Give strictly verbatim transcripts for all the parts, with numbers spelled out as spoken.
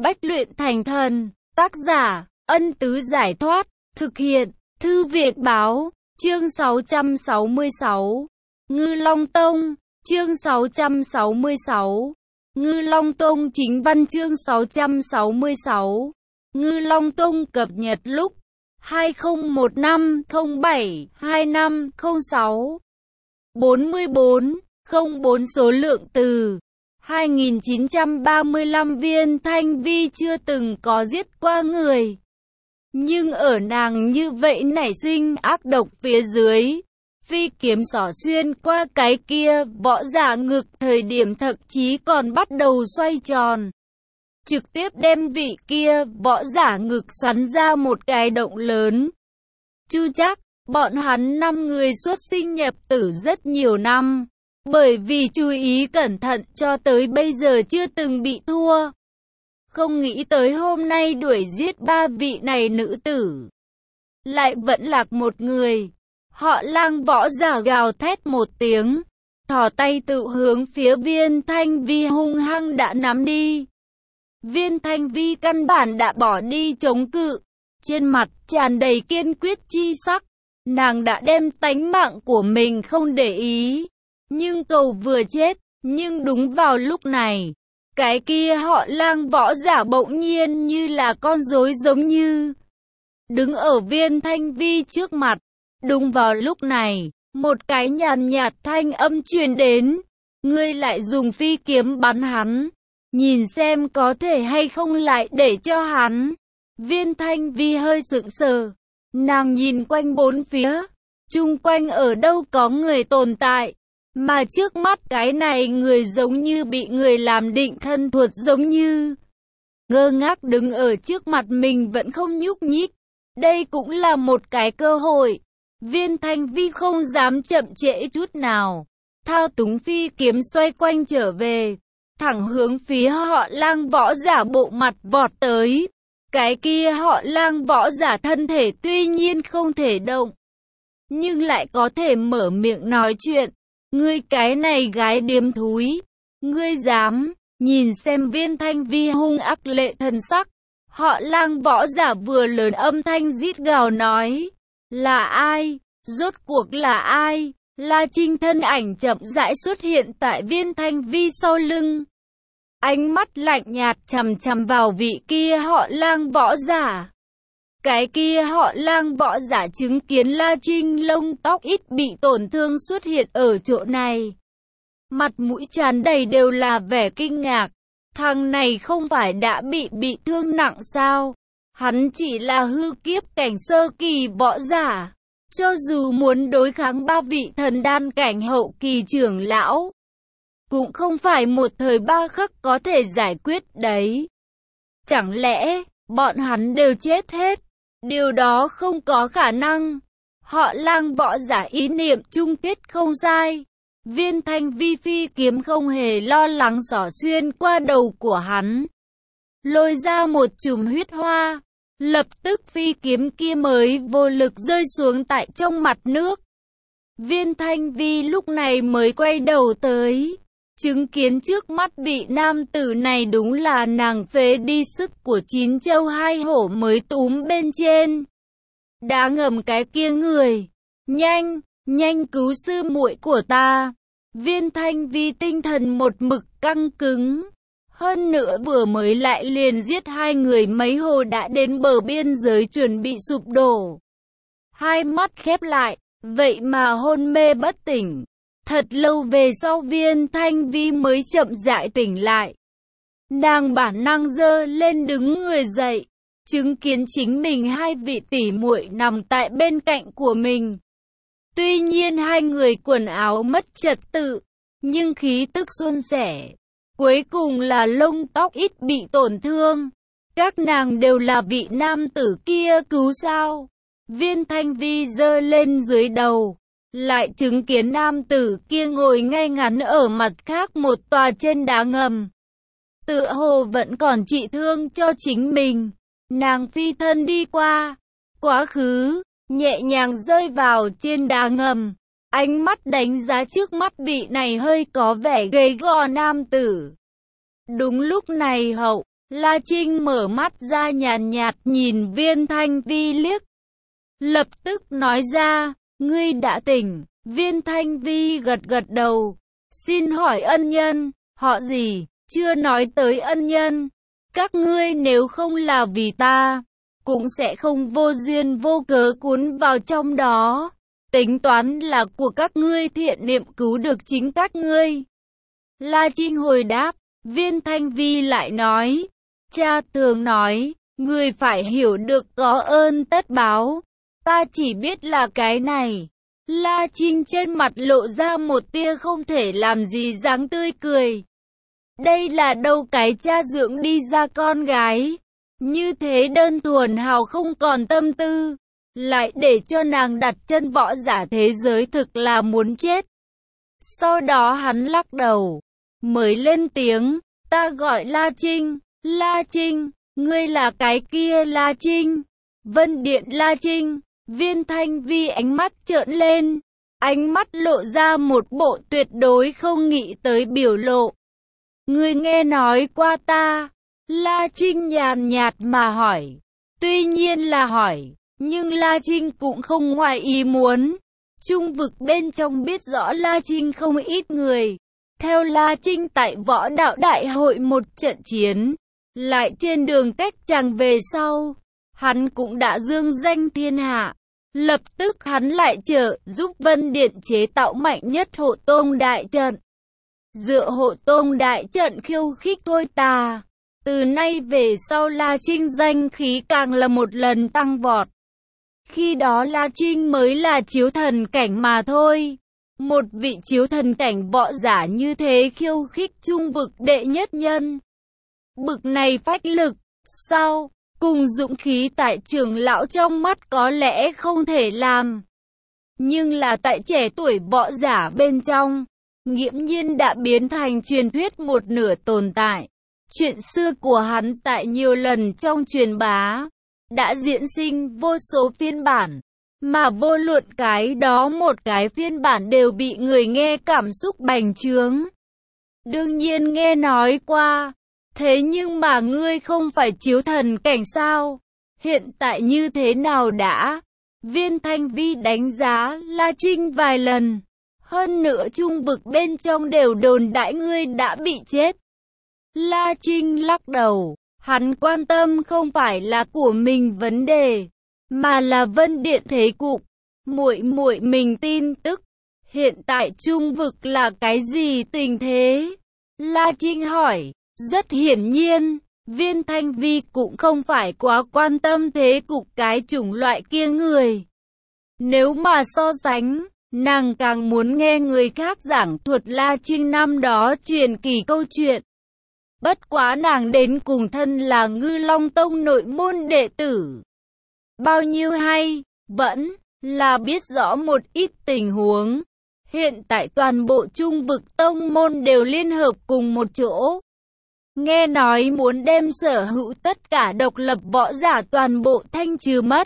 bách luyện thành thần. Tác giả, Ân Tứ Giải Thoát. Thực hiện, Thư Viện Báo. Chương sáu trăm sáu mươi sáu. Ngư Long Tông. Chương sáu trăm sáu mươi sáu. Ngư Long Tông chính văn. Chương sáu trăm sáu mươi sáu. Ngư Long Tông cập nhật lúc hai không một năm không bảy hai năm không sáu. bốn mươi bốn, không bốn số lượng từ hai nghìn chín trăm ba mươi lăm. Viên Thanh Vi chưa từng có giết qua người, nhưng ở nàng như vậy nảy sinh ác độc phía dưới. Phi kiếm xỏ xuyên qua cái kia võ giả ngực, thời điểm thậm chí còn bắt đầu xoay tròn, trực tiếp đem vị kia võ giả ngực xoắn ra một cái động lớn. Chu chắc, bọn hắn năm người xuất sinh nhập tử rất nhiều năm, bởi vì chú ý cẩn thận cho tới bây giờ chưa từng bị thua. Không nghĩ tới hôm nay đuổi giết ba vị này nữ tử, lại vẫn lạc một người. Họ Lang võ giả gào thét một tiếng, thò tay tự hướng phía Viên Thanh Vi hung hăng đã nắm đi. Viên Thanh Vi căn bản đã bỏ đi chống cự, trên mặt tràn đầy kiên quyết chi sắc. Nàng đã đem tánh mạng của mình không để ý, nhưng cầu vừa chết. Nhưng đúng vào lúc này, cái kia họ Lang võ giả bỗng nhiên như là con rối giống như đứng ở Viên Thanh Vi trước mặt. Đúng vào lúc này, một cái nhàn nhạt thanh âm truyền đến, ngươi lại dùng phi kiếm bắn hắn, nhìn xem có thể hay không lại để cho hắn. Viên Thanh Vi hơi sững sờ, nàng nhìn quanh bốn phía, chung quanh ở đâu có người tồn tại, mà trước mắt cái này người giống như bị người làm định thân thuật giống như ngơ ngác đứng ở trước mặt mình vẫn không nhúc nhích. Đây cũng là một cái cơ hội. Viên Thanh Vi không dám chậm trễ chút nào, thao túng phi kiếm xoay quanh trở về, thẳng hướng phía họ Lang võ giả bộ mặt vọt tới. Cái kia họ Lang võ giả thân thể tuy nhiên không thể động, nhưng lại có thể mở miệng nói chuyện. Ngươi cái này gái điếm thúi, ngươi dám? Nhìn xem Viên Thanh Vi hung ác lệ thần sắc, họ Lang võ giả vừa lớn âm thanh rít gào nói, là ai? Rốt cuộc là ai? La Trinh thân ảnh chậm rãi xuất hiện tại Viên Thanh Vi sau lưng, ánh mắt lạnh nhạt chằm chằm vào vị kia họ Lang võ giả. Cái kia họ Lang võ giả chứng kiến La Trinh lông tóc ít bị tổn thương xuất hiện ở chỗ này, mặt mũi tràn đầy đều là vẻ kinh ngạc. Thằng này không phải đã bị bị thương nặng sao? Hắn chỉ là hư kiếp cảnh sơ kỳ võ giả, cho dù muốn đối kháng ba vị thần đan cảnh hậu kỳ trưởng lão, cũng không phải một thời ba khắc có thể giải quyết đấy. Chẳng lẽ bọn hắn đều chết hết? Điều đó không có khả năng. Họ Lang võ giả ý niệm chung kết không sai. Viên Thanh Vi phi kiếm không hề lo lắng xỏ xuyên qua đầu của hắn, lôi ra một chùm huyết hoa. Lập tức phi kiếm kia mới vô lực rơi xuống tại trong mặt nước. Viên Thanh Vi lúc này mới quay đầu tới, chứng kiến trước mắt vị nam tử này đúng là nàng phế đi sức của chín châu hai hổ mới túm bên trên đá ngầm cái kia người. Nhanh, nhanh cứu sư muội của ta. Viên Thanh Vi tinh thần một mực căng cứng. Hơn nữa vừa mới lại liền giết hai người mấy hồ đã đến bờ biên giới chuẩn bị sụp đổ. Hai mắt khép lại, vậy mà hôn mê bất tỉnh. Thật lâu về sau Viên Thanh Vi mới chậm rãi tỉnh lại. Nàng bản năng giơ lên đứng người dậy, chứng kiến chính mình hai vị tỷ muội nằm tại bên cạnh của mình. Tuy nhiên hai người quần áo mất trật tự, nhưng khí tức suôn sẻ. Cuối cùng là lông tóc ít bị tổn thương. Các nàng đều là vị nam tử kia cứu sao? Viên Thanh Vi giơ lên dưới đầu, lại chứng kiến nam tử kia ngồi ngay ngắn ở mặt khác một tòa trên đá ngầm, tựa hồ vẫn còn trị thương cho chính mình. Nàng phi thân đi qua, quá khứ, nhẹ nhàng rơi vào trên đá ngầm, ánh mắt đánh giá trước mắt vị này hơi có vẻ gầy gò nam tử. Đúng lúc này hậu La Trinh mở mắt ra nhàn nhạt, nhạt nhìn Viên Thanh Vi liếc. Lập tức nói ra, ngươi đã tỉnh. Viên Thanh Vi gật gật đầu. Xin hỏi ân nhân, họ gì? Chưa nói tới ân nhân. Các ngươi nếu không là vì ta, cũng sẽ không vô duyên vô cớ cuốn vào trong đó. Tính toán là của các ngươi, thiện niệm cứu được chính các ngươi. La Trinh hồi đáp. Viên Thanh Vi lại nói, cha thường nói, người phải hiểu được có ơn tất báo. Ta chỉ biết là cái này. La Trinh trên mặt lộ ra một tia không thể làm gì dáng tươi cười. Đây là đâu cái cha dưỡng đi ra con gái. Như thế đơn thuần hào không còn tâm tư. Lại để cho nàng đặt chân võ giả thế giới thực là muốn chết. Sau đó hắn lắc đầu. Mới lên tiếng. Ta gọi La Trinh. La Trinh. Ngươi là cái kia La Trinh. Vân Điện La Trinh. Viên Thanh Vi ánh mắt trợn lên. Ánh mắt lộ ra một bộ tuyệt đối không nghĩ tới biểu lộ. Ngươi nghe nói qua ta. La Trinh nhàn nhạt mà hỏi. Tuy nhiên là hỏi. Nhưng La Trinh cũng không ngoài ý muốn. Trung vực bên trong biết rõ La Trinh không ít người. Theo La Trinh tại võ đạo đại hội một trận chiến. Lại trên đường cách chàng về sau. Hắn cũng đã dương danh thiên hạ. Lập tức hắn lại trợ giúp Vân Điện chế tạo mạnh nhất Hộ Tông đại trận. Dựa Hộ Tông đại trận khiêu khích thôi ta. Từ nay về sau La Trinh danh khí càng là một lần tăng vọt. Khi đó La Trinh mới là chiếu thần cảnh mà thôi. Một vị chiếu thần cảnh võ giả như thế khiêu khích trung vực đệ nhất nhân. Bực này phách lực, sao, cùng dũng khí tại trưởng lão trong mắt có lẽ không thể làm. Nhưng là tại trẻ tuổi võ giả bên trong, nghiễm nhiên đã biến thành truyền thuyết một nửa tồn tại. Chuyện xưa của hắn tại nhiều lần trong truyền bá, đã diễn sinh vô số phiên bản. Mà vô luận cái đó một cái phiên bản đều bị người nghe cảm xúc bành trướng. Đương nhiên nghe nói qua. Thế nhưng mà ngươi không phải chiếu thần cảnh sao? Hiện tại như thế nào đã? Viên Thanh Vi đánh giá La Trinh vài lần. Hơn nữa trung vực bên trong đều đồn đại ngươi đã bị chết. La Trinh lắc đầu. Hắn quan tâm không phải là của mình vấn đề, mà là Vân Điện thế cục. Muội muội mình tin tức. Hiện tại trung vực là cái gì tình thế? La Trinh hỏi. Rất hiển nhiên, Viên Thanh Vi cũng không phải quá quan tâm thế cục cái chủng loại kia người. Nếu mà so sánh, nàng càng muốn nghe người khác giảng thuật La Trinh năm đó truyền kỳ câu chuyện. Bất quá nàng đến cùng thân là Ngư Long Tông nội môn đệ tử. Bao nhiêu hay, vẫn là biết rõ một ít tình huống. Hiện tại toàn bộ trung vực tông môn đều liên hợp cùng một chỗ. Nghe nói muốn đem sở hữu tất cả độc lập võ giả toàn bộ thanh trừ mất.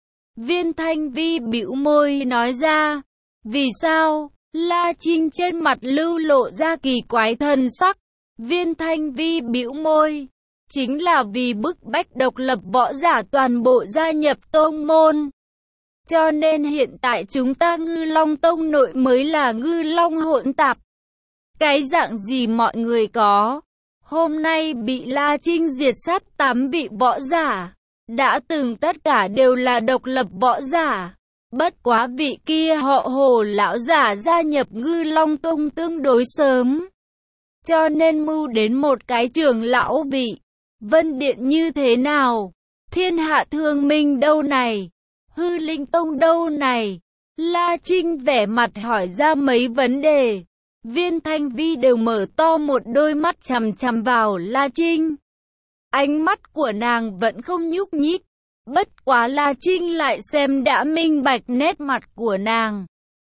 Viên Thanh Vi bĩu môi nói ra. Vì sao? La Trinh trên mặt lưu lộ ra kỳ quái thần sắc. Viên Thanh Vi bĩu môi. Chính là vì bức bách độc lập võ giả toàn bộ gia nhập tông môn. Cho nên hiện tại chúng ta Ngư Long Tông nội mới là Ngư Long hỗn tạp. Cái dạng gì mọi người có. Hôm nay bị La Trinh diệt sát tám vị võ giả. Đã từng tất cả đều là độc lập võ giả. Bất quá vị kia họ Hồ lão giả gia nhập Ngư Long Tông tương đối sớm. Cho nên mưu đến một cái trưởng lão vị. Vân Điện như thế nào? Thiên Hạ Thương Minh đâu này? Hư Linh Tông đâu này? La Trinh vẻ mặt hỏi ra mấy vấn đề. Viên Thanh Vi đều mở to một đôi mắt chằm chằm vào La Trinh. Ánh mắt của nàng vẫn không nhúc nhích. Bất quá La Trinh lại xem đã minh bạch nét mặt của nàng.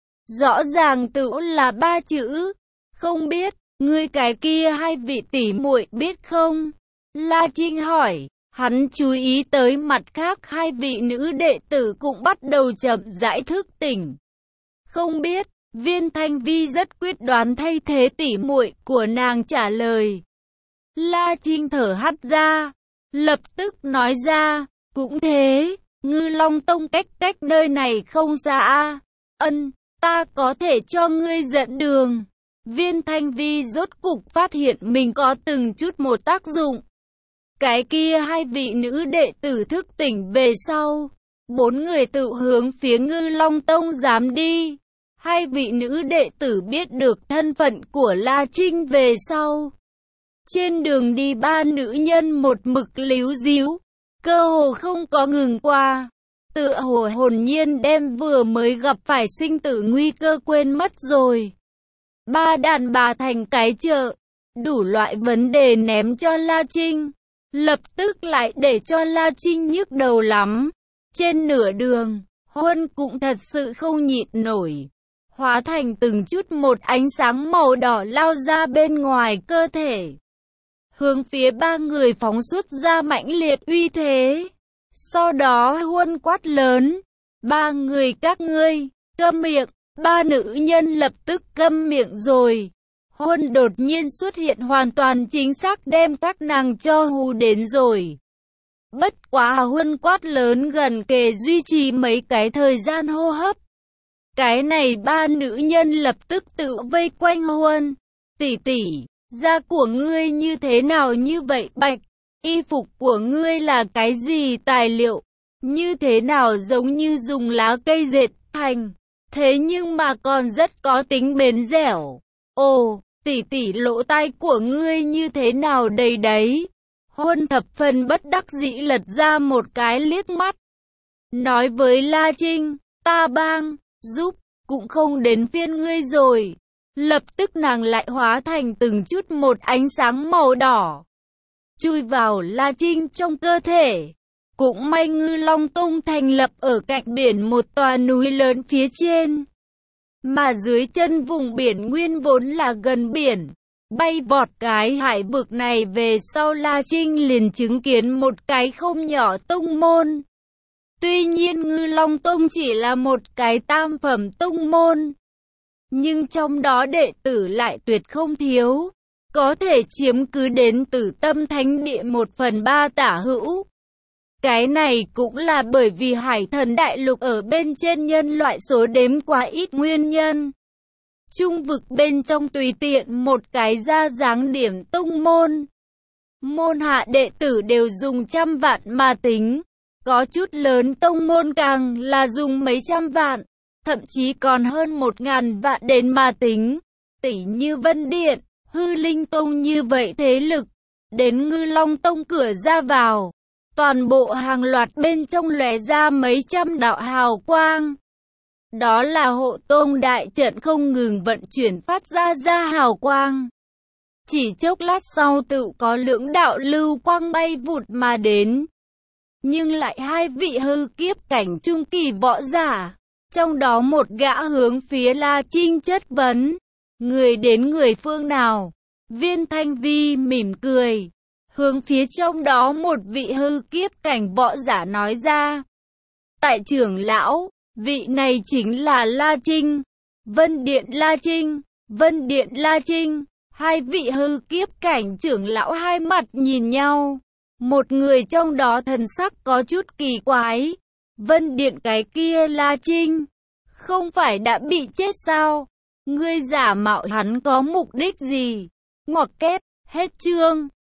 Rõ ràng tự là ba chữ. Không biết, ngươi cái kia hai vị tỷ muội biết không? La Trinh hỏi. Hắn chú ý tới mặt khác hai vị nữ đệ tử cũng bắt đầu chậm rãi thức tỉnh. Không biết. Viên Thanh Vi rất quyết đoán thay thế tỷ muội của nàng trả lời. La Trinh thở hắt ra, lập tức nói ra, cũng thế, Ngư Long Tông cách cách nơi này không xa. Ân, ta có thể cho ngươi dẫn đường. Viên Thanh Vi rốt cục phát hiện mình có từng chút một tác dụng. Cái kia hai vị nữ đệ tử thức tỉnh về sau, bốn người tự hướng phía Ngư Long Tông dám đi. Hai vị nữ đệ tử biết được thân phận của La Trinh về sau. Trên đường đi ba nữ nhân một mực líu díu, cơ hồ không có ngừng qua. Tựa hồ hồn nhiên đem vừa mới gặp phải sinh tử nguy cơ quên mất rồi. Ba đàn bà thành cái chợ, đủ loại vấn đề ném cho La Trinh, lập tức lại để cho La Trinh nhức đầu lắm. Trên nửa đường, Huân cũng thật sự không nhịn nổi, hóa thành từng chút một ánh sáng màu đỏ lao ra bên ngoài cơ thể, hướng phía ba người phóng xuất ra mãnh liệt uy thế. Sau đó Huân quát lớn, ba người các ngươi, câm miệng. Ba nữ nhân lập tức câm miệng rồi. Huân đột nhiên xuất hiện hoàn toàn chính xác đem các nàng cho hù đến rồi. Bất quá Huân quát lớn gần kề duy trì mấy cái thời gian hô hấp. Cái này ba nữ nhân lập tức tự vây quanh Huân. Tỷ tỷ, da của ngươi như thế nào như vậy bạch? Y phục của ngươi là cái gì tài liệu? Như thế nào giống như dùng lá cây dệt thành? Thế nhưng mà còn rất có tính bền dẻo. Ồ, tỷ tỷ lỗ tai của ngươi như thế nào đầy đấy? Huân thập phần bất đắc dĩ lật ra một cái liếc mắt. Nói với La Trinh, ta bang, giúp, cũng không đến phiên ngươi rồi. Lập tức nàng lại hóa thành từng chút một ánh sáng màu đỏ, chui vào La Trinh trong cơ thể. Cũng may Ngư Long Tông thành lập ở cạnh biển một tòa núi lớn phía trên, mà dưới chân vùng biển nguyên vốn là gần biển. Bay vọt cái hải vực này về sau La Trinh liền chứng kiến một cái không nhỏ tông môn. Tuy nhiên Ngư Long Tông chỉ là một cái tam phẩm tông môn, nhưng trong đó đệ tử lại tuyệt không thiếu, có thể chiếm cứ đến Tử Tâm Thánh Địa một phần ba tả hữu. Cái này cũng là bởi vì Hải Thần Đại Lục ở bên trên nhân loại số đếm quá ít nguyên nhân. Trung vực bên trong tùy tiện một cái ra dáng điểm tông môn, môn hạ đệ tử đều dùng trăm vạn mà tính. Có chút lớn tông môn càng là dùng mấy trăm vạn, thậm chí còn hơn một ngàn vạn đến mà tính. Tỷ như Vân Điện, Hư Linh Tông như vậy thế lực, đến Ngư Long Tông cửa ra vào, toàn bộ hàng loạt bên trong lóe ra mấy trăm đạo hào quang. Đó là hộ tông đại trận không ngừng vận chuyển phát ra ra hào quang. Chỉ chốc lát sau tự có lưỡng đạo lưu quang bay vụt mà đến. Nhưng lại hai vị hư kiếp cảnh trung kỳ võ giả. Trong đó một gã hướng phía La Trinh chất vấn. Người đến người phương nào? Viên Thanh Vi mỉm cười, hướng phía trong đó một vị hư kiếp cảnh võ giả nói ra. Tại trưởng lão, vị này chính là La Trinh. Vân Điện La Trinh, Vân Điện La Trinh. Hai vị hư kiếp cảnh trưởng lão hai mặt nhìn nhau. Một người trong đó thần sắc có chút kỳ quái. Vân Điện cái kia La Trinh, không phải đã bị chết sao? Ngươi giả mạo hắn có mục đích gì? Ngoặc kép, hết chương.